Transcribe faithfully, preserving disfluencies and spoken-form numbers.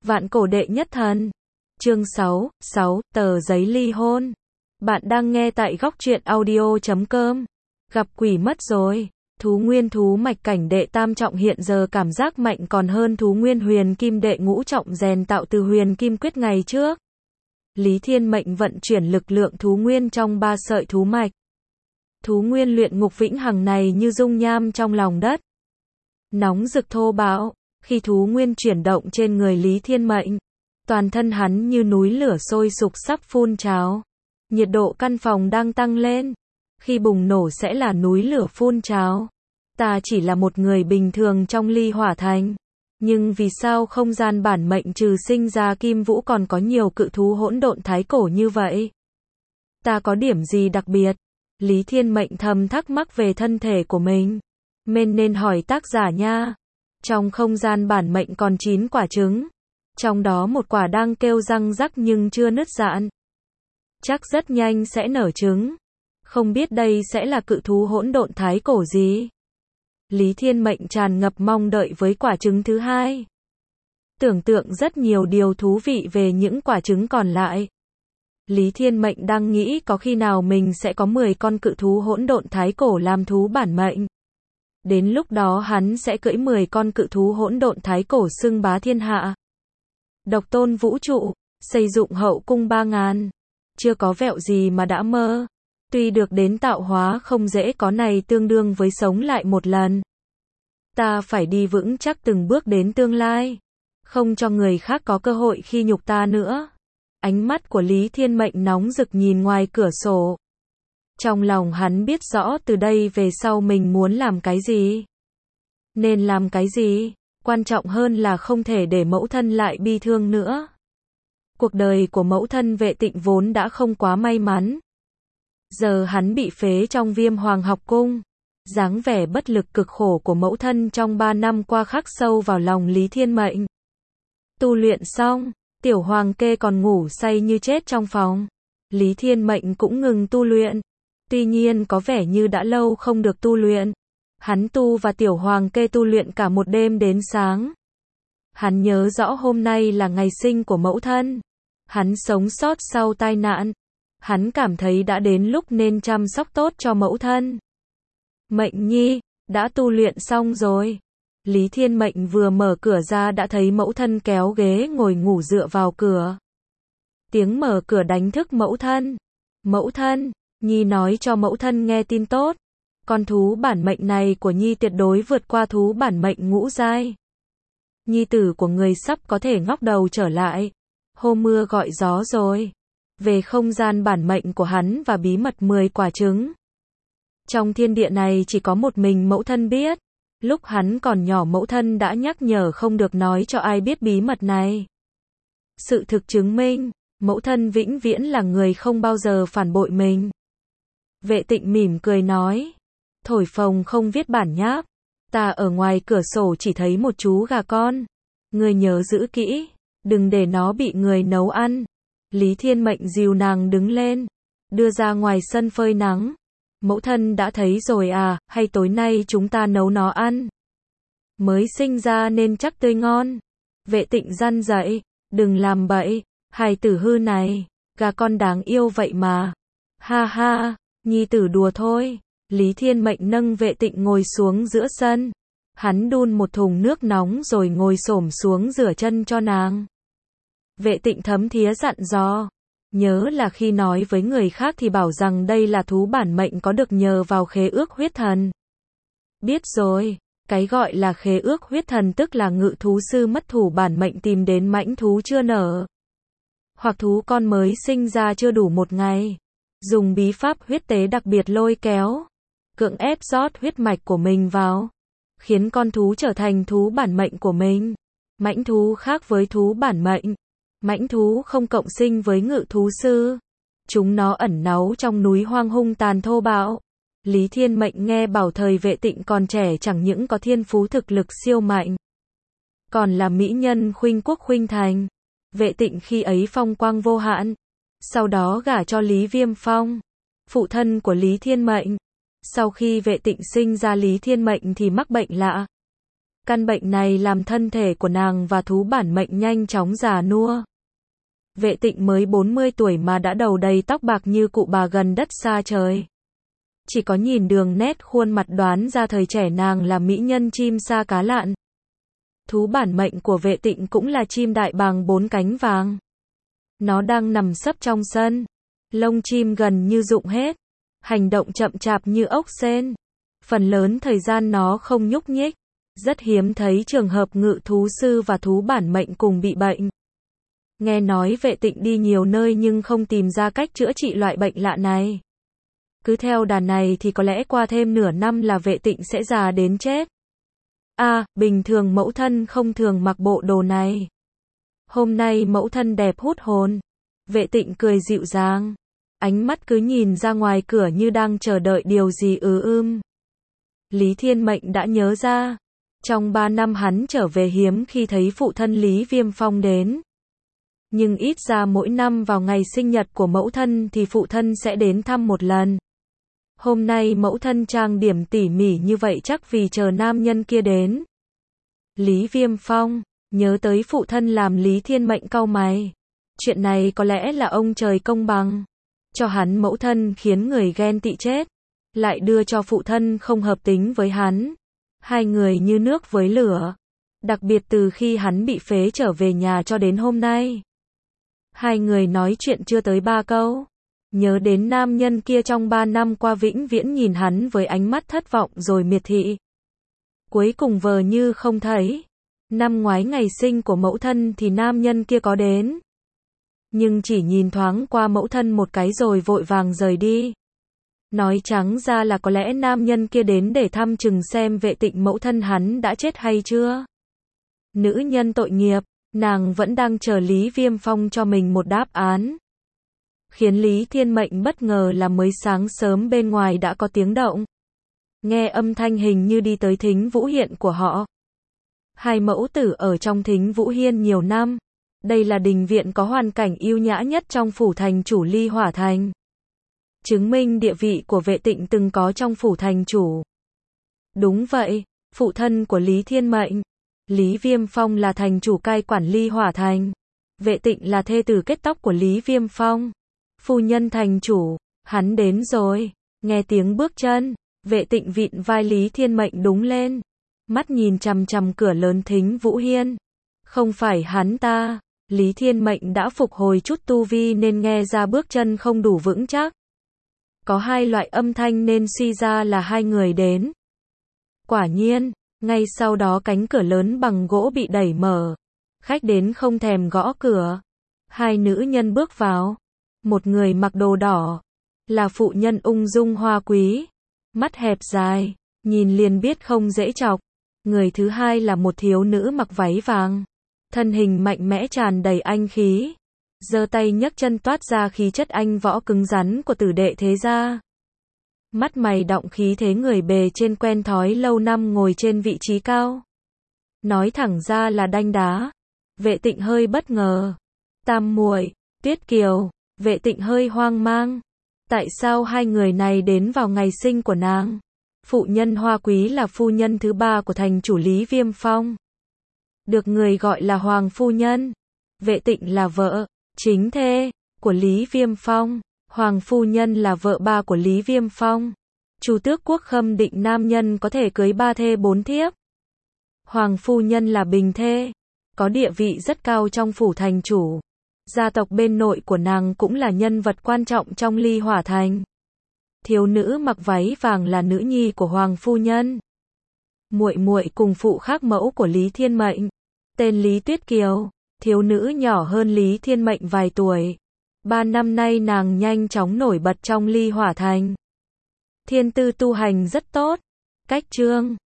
Vạn cổ đệ nhất thần. Chương sáu, sáu, tờ giấy ly hôn. Bạn đang nghe tại góc truyện audio chấm com. Gặp quỷ mất rồi. Thú nguyên thú mạch cảnh đệ tam trọng hiện giờ cảm giác mạnh còn hơn thú nguyên huyền kim đệ ngũ trọng rèn tạo từ huyền kim quyết ngày trước. Lý Thiên Mệnh vận chuyển lực lượng thú nguyên trong ba sợi thú mạch. Thú nguyên luyện ngục vĩnh hằng này như dung nham trong lòng đất. Nóng rực thô bạo, khi thú nguyên chuyển động trên người Lý Thiên Mệnh, toàn thân hắn như núi lửa sôi sục sắp phun trào. Nhiệt độ căn phòng đang tăng lên, khi bùng nổ sẽ là núi lửa phun trào. Ta chỉ là một người bình thường trong ly hỏa thành, nhưng vì sao không gian bản mệnh trừ sinh ra Kim Vũ còn có nhiều cự thú hỗn độn thái cổ như vậy? Ta có điểm gì đặc biệt? Lý Thiên Mệnh thầm thắc mắc về thân thể của mình. Mình nên hỏi tác giả nha. Trong không gian bản mệnh còn chín quả trứng, trong đó một quả đang kêu răng rắc nhưng chưa nứt rạn. Chắc rất nhanh sẽ nở trứng. Không biết đây sẽ là cự thú hỗn độn thái cổ gì? Lý Thiên Mệnh tràn ngập mong đợi với quả trứng thứ hai. Tưởng tượng rất nhiều điều thú vị về những quả trứng còn lại. Lý Thiên Mệnh đang nghĩ có khi nào mình sẽ có mười con cự thú hỗn độn thái cổ làm thú bản mệnh. Đến lúc đó hắn sẽ cưỡi mười con cự thú hỗn độn thái cổ xưng bá thiên hạ. Độc tôn vũ trụ, xây dựng hậu cung ba ngàn. Chưa có vẹo gì mà đã mơ. Tuy được đến tạo hóa không dễ có này tương đương với sống lại một lần. Ta phải đi vững chắc từng bước đến tương lai. Không cho người khác có cơ hội khi nhục ta nữa. Ánh mắt của Lý Thiên Mệnh nóng rực nhìn ngoài cửa sổ. Trong lòng hắn biết rõ từ đây về sau mình muốn làm cái gì. Nên làm cái gì, quan trọng hơn là không thể để mẫu thân lại bi thương nữa. Cuộc đời của mẫu thân Vệ Tịnh vốn đã không quá may mắn. Giờ hắn bị phế trong Viêm Hoàng học cung. Dáng vẻ bất lực cực khổ của mẫu thân trong ba năm qua khắc sâu vào lòng Lý Thiên Mệnh. Tu luyện xong, Tiểu Hoàng Kê còn ngủ say như chết trong phòng. Lý Thiên Mệnh cũng ngừng tu luyện. Tuy nhiên có vẻ như đã lâu không được tu luyện. Hắn tu và Tiểu Hoàng Kê tu luyện cả một đêm đến sáng. Hắn nhớ rõ hôm nay là ngày sinh của mẫu thân. Hắn sống sót sau tai nạn. Hắn cảm thấy đã đến lúc nên chăm sóc tốt cho mẫu thân. Mệnh nhi, đã tu luyện xong rồi. Lý Thiên Mệnh vừa mở cửa ra đã thấy mẫu thân kéo ghế ngồi ngủ dựa vào cửa. Tiếng mở cửa đánh thức mẫu thân. Mẫu thân, Nhi nói cho mẫu thân nghe tin tốt. Con thú bản mệnh này của Nhi tuyệt đối vượt qua thú bản mệnh ngũ giai. Nhi tử của người sắp có thể ngóc đầu trở lại. Hô mưa gọi gió rồi. Về không gian bản mệnh của hắn và bí mật mười quả trứng. Trong thiên địa này chỉ có một mình mẫu thân biết. Lúc hắn còn nhỏ mẫu thân đã nhắc nhở không được nói cho ai biết bí mật này. Sự thực chứng minh, mẫu thân vĩnh viễn là người không bao giờ phản bội mình. Vệ Tịnh mỉm cười nói. Thổi phồng không viết bản nháp. Ta ở ngoài cửa sổ chỉ thấy một chú gà con. Người nhớ giữ kỹ, đừng để nó bị người nấu ăn. Lý Thiên Mệnh dìu nàng đứng lên, đưa ra ngoài sân phơi nắng. Mẫu thân đã thấy rồi à, hay tối nay chúng ta nấu nó ăn? Mới sinh ra nên chắc tươi ngon. Vệ Tịnh răn dậy, đừng làm bậy, hài tử hư này, gà con đáng yêu vậy mà. Ha ha, nhi tử đùa thôi. Lý Thiên Mệnh nâng Vệ Tịnh ngồi xuống giữa sân. Hắn đun một thùng nước nóng rồi ngồi xổm xuống rửa chân cho nàng. Vệ Tịnh thấm thía dặn dò. Nhớ là khi nói với người khác thì bảo rằng đây là thú bản mệnh có được nhờ vào khế ước huyết thần. Biết rồi, cái gọi là khế ước huyết thần tức là ngự thú sư mất thủ bản mệnh tìm đến mãnh thú chưa nở. Hoặc thú con mới sinh ra chưa đủ một ngày. Dùng bí pháp huyết tế đặc biệt lôi kéo. Cưỡng ép rót huyết mạch của mình vào. Khiến con thú trở thành thú bản mệnh của mình. Mãnh thú khác với thú bản mệnh. Mãnh thú không cộng sinh với ngự thú sư. Chúng nó ẩn náu trong núi hoang hung tàn thô bạo. Lý Thiên Mệnh nghe bảo thời Vệ Tịnh còn trẻ chẳng những có thiên phú thực lực siêu mạnh. Còn là mỹ nhân khuynh quốc khuynh thành. Vệ Tịnh khi ấy phong quang vô hạn. Sau đó gả cho Lý Viêm Phong, phụ thân của Lý Thiên Mệnh. Sau khi Vệ Tịnh sinh ra Lý Thiên Mệnh thì mắc bệnh lạ. Căn bệnh này làm thân thể của nàng và thú bản mệnh nhanh chóng già nua. Vệ Tịnh mới bốn mươi tuổi mà đã đầu đầy tóc bạc như cụ bà gần đất xa trời. Chỉ có nhìn đường nét khuôn mặt đoán ra thời trẻ nàng là mỹ nhân chim sa cá lặn. Thú bản mệnh của Vệ Tịnh cũng là chim đại bàng bốn cánh vàng. Nó đang nằm sấp trong sân. Lông chim gần như rụng hết. Hành động chậm chạp như ốc sên. Phần lớn thời gian nó không nhúc nhích. Rất hiếm thấy trường hợp ngự thú sư và thú bản mệnh cùng bị bệnh. Nghe nói Vệ Tịnh đi nhiều nơi nhưng không tìm ra cách chữa trị loại bệnh lạ này. Cứ theo đà này thì có lẽ qua thêm nửa năm là Vệ Tịnh sẽ già đến chết. À, bình thường mẫu thân không thường mặc bộ đồ này. Hôm nay mẫu thân đẹp hút hồn. Vệ Tịnh cười dịu dàng. Ánh mắt cứ nhìn ra ngoài cửa như đang chờ đợi điều gì ứ ưm. Lý Thiên Mệnh đã nhớ ra. Trong ba năm hắn trở về hiếm khi thấy phụ thân Lý Viêm Phong đến. Nhưng ít ra mỗi năm vào ngày sinh nhật của mẫu thân thì phụ thân sẽ đến thăm một lần. Hôm nay mẫu thân trang điểm tỉ mỉ như vậy chắc vì chờ nam nhân kia đến. Lý Viêm Phong, nhớ tới phụ thân làm Lý Thiên Mệnh cau mày. Chuyện này có lẽ là ông trời công bằng. Cho hắn mẫu thân khiến người ghen tị chết. Lại đưa cho phụ thân không hợp tính với hắn. Hai người như nước với lửa. Đặc biệt từ khi hắn bị phế trở về nhà cho đến hôm nay. Hai người nói chuyện chưa tới ba câu. Nhớ đến nam nhân kia trong ba năm qua vĩnh viễn nhìn hắn với ánh mắt thất vọng rồi miệt thị. Cuối cùng vờ như không thấy. Năm ngoái ngày sinh của mẫu thân thì nam nhân kia có đến. Nhưng chỉ nhìn thoáng qua mẫu thân một cái rồi vội vàng rời đi. Nói trắng ra là có lẽ nam nhân kia đến để thăm chừng xem Vệ Tịnh mẫu thân hắn đã chết hay chưa. Nữ nhân tội nghiệp, nàng vẫn đang chờ Lý Viêm Phong cho mình một đáp án. Khiến Lý Thiên Mệnh bất ngờ là mới sáng sớm bên ngoài đã có tiếng động. Nghe âm thanh hình như đi tới Thính Vũ Hiên của họ. Hai mẫu tử ở trong Thính Vũ Hiên nhiều năm. Đây là đình viện có hoàn cảnh yêu nhã nhất trong phủ thành chủ Ly Hỏa Thành. Chứng minh địa vị của Vệ Tịnh từng có trong phủ thành chủ. Đúng vậy, phụ thân của Lý Thiên Mệnh. Lý Viêm Phong là thành chủ cai quản Ly Hỏa Thành. Vệ Tịnh là thê tử kết tóc của Lý Viêm Phong. Phu nhân thành chủ, hắn đến rồi. Nghe tiếng bước chân, Vệ Tịnh vịn vai Lý Thiên Mệnh đúng lên. Mắt nhìn chằm chằm cửa lớn Thính Vũ Hiên. Không phải hắn ta. Lý Thiên Mệnh đã phục hồi chút tu vi nên nghe ra bước chân không đủ vững chắc. Có hai loại âm thanh nên suy ra là hai người đến. Quả nhiên, ngay sau đó cánh cửa lớn bằng gỗ bị đẩy mở. Khách đến không thèm gõ cửa. Hai nữ nhân bước vào. Một người mặc đồ đỏ. Là phụ nhân ung dung hoa quý. Mắt hẹp dài. Nhìn liền biết không dễ chọc. Người thứ hai là một thiếu nữ mặc váy vàng. Thân hình mạnh mẽ tràn đầy anh khí. Giơ tay nhấc chân toát ra khí chất anh võ cứng rắn của tử đệ thế gia. Mắt mày đọng khí thế người bề trên quen thói lâu năm ngồi trên vị trí cao. Nói thẳng ra là đanh đá. Vệ Tịnh hơi bất ngờ. Tam muội, Tuyết Kiều. Vệ Tịnh hơi hoang mang. Tại sao hai người này đến vào ngày sinh của nàng? Phụ nhân hoa quý là phu nhân thứ ba của thành chủ Lý Viêm Phong. Được người gọi là Hoàng Phu Nhân. Vệ Tịnh là vợ, chính thê, của Lý Viêm Phong. Hoàng Phu Nhân là vợ ba của Lý Viêm Phong. Chu tước quốc khâm định nam nhân có thể cưới ba thê bốn thiếp. Hoàng Phu Nhân là bình thê, có địa vị rất cao trong phủ thành chủ. Gia tộc bên nội của nàng cũng là nhân vật quan trọng trong Ly Hỏa Thành. Thiếu nữ mặc váy vàng là nữ nhi của Hoàng Phu Nhân. Muội muội cùng phụ khác mẫu của Lý Thiên Mệnh. Tên Lý Tuyết Kiều, thiếu nữ nhỏ hơn Lý Thiên Mệnh vài tuổi. Ba năm nay nàng nhanh chóng nổi bật trong Ly Hỏa Thành. Thiên tư tu hành rất tốt. Cách chương